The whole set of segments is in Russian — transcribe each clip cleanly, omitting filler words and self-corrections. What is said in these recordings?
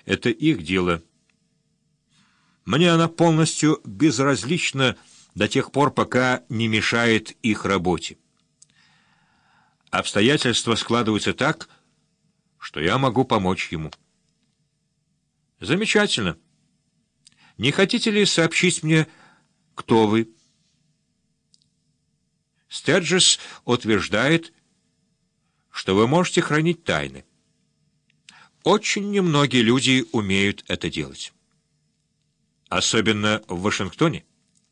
Это их дело. Мне она полностью безразлична до тех пор, пока не мешает их работе. Обстоятельства складываются так, что я могу помочь ему. Замечательно. Не хотите ли сообщить мне, кто вы? Стерджес утверждает, что вы можете хранить тайны. Очень немногие люди умеют это делать. Особенно в Вашингтоне.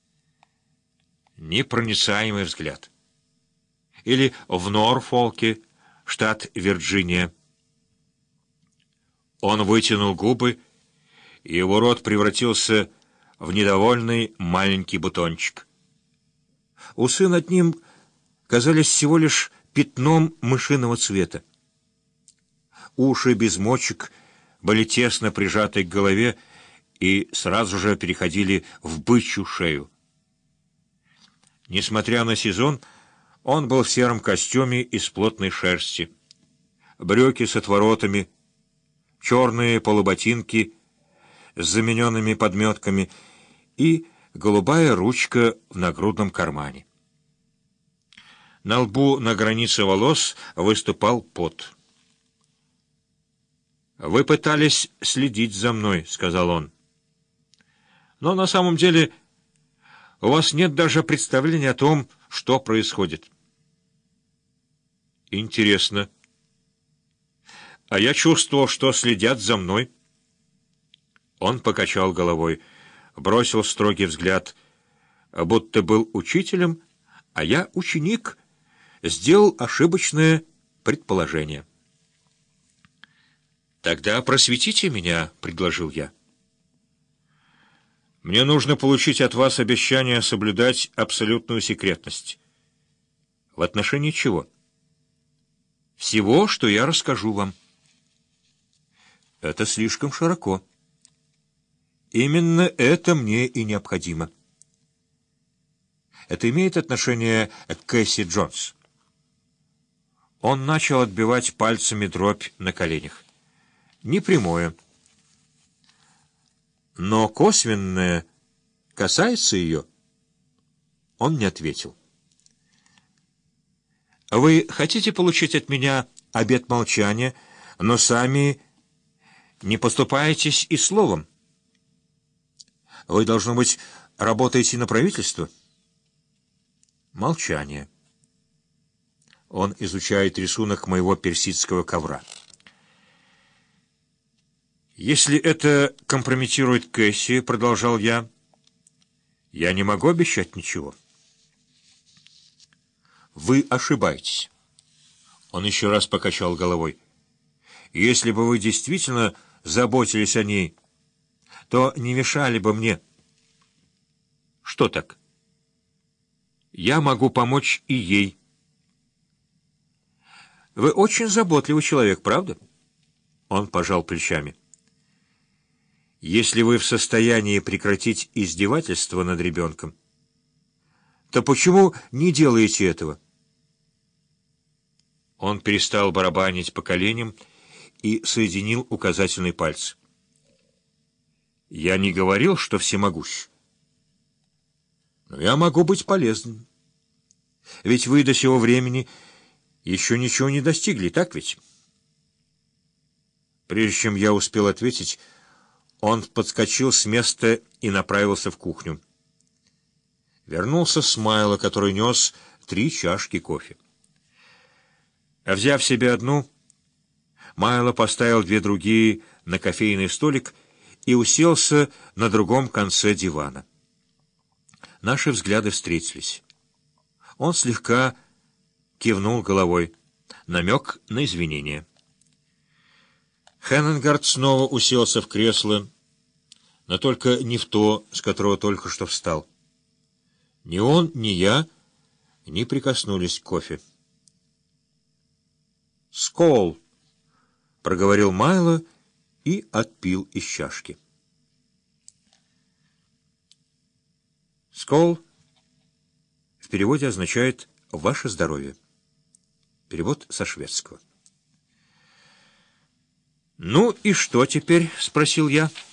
Непроницаемый взгляд. Или в Норфолке, штат Вирджиния. Он вытянул губы, и его рот превратился в недовольный маленький бутончик. Усы над ним казались всего лишь пятном мышиного цвета. Уши без мочек были тесно прижаты к голове и сразу же переходили в бычью шею. Несмотря на сезон, он был в сером костюме из плотной шерсти, брюки с отворотами, черные полуботинки с замененными подметками и голубая ручка в нагрудном кармане. На лбу на границе волос выступал пот. «Вы пытались следить за мной», — сказал он. «Но на самом деле у вас нет даже представления о том, что происходит». «Интересно. А я чувствовал, что следят за мной». Он покачал головой, бросил строгий взгляд, будто был учителем, а я ученик, сделал ошибочное предположение. «Тогда просветите меня», — предложил я. «Мне нужно получить от вас обещание соблюдать абсолютную секретность». «В отношении чего?» «Всего, что я расскажу вам». «Это слишком широко». «Именно это мне и необходимо». «Это имеет отношение к Кэсси Джонс?» Он начал отбивать пальцами дробь на коленях. «Непрямое. Но косвенное касается ее?» Он не ответил. «Вы хотите получить от меня обет молчания, но сами не поступаетесь и словом? Вы, должно быть, работаете на правительство?» Молчание. Он изучает рисунок моего персидского ковра. «Если это компрометирует Кэсси, — продолжал я, — я не могу обещать ничего». «Вы ошибаетесь». Он еще раз покачал головой. «Если бы вы действительно заботились о ней, то не мешали бы мне». «Что так?» «Я могу помочь и ей». «Вы очень заботливый человек, правда?» Он пожал плечами. «Если вы в состоянии прекратить издевательство над ребенком, то почему не делаете этого?» Он перестал барабанить по коленям и соединил указательный палец. «Я не говорил, что всемогущ. Но я могу быть полезным. Ведь вы до сего времени еще ничего не достигли, так ведь?» Прежде чем я успел ответить, он подскочил с места и направился в кухню. Вернулся Смайло, который нес 3 чашки кофе. Взяв себе одну, Майло поставил 2 другие на кофейный столик и уселся на другом конце дивана. Наши взгляды встретились. Он слегка кивнул головой, намек на извинение. Хеннингард снова уселся в кресло, но только не в то, с которого только что встал. Ни он, ни я не прикоснулись к кофе. «Скол!» — проговорил Майло и отпил из чашки. «Скол» в переводе означает «ваше здоровье». Перевод со шведского. «Ну и что теперь?» — спросил я.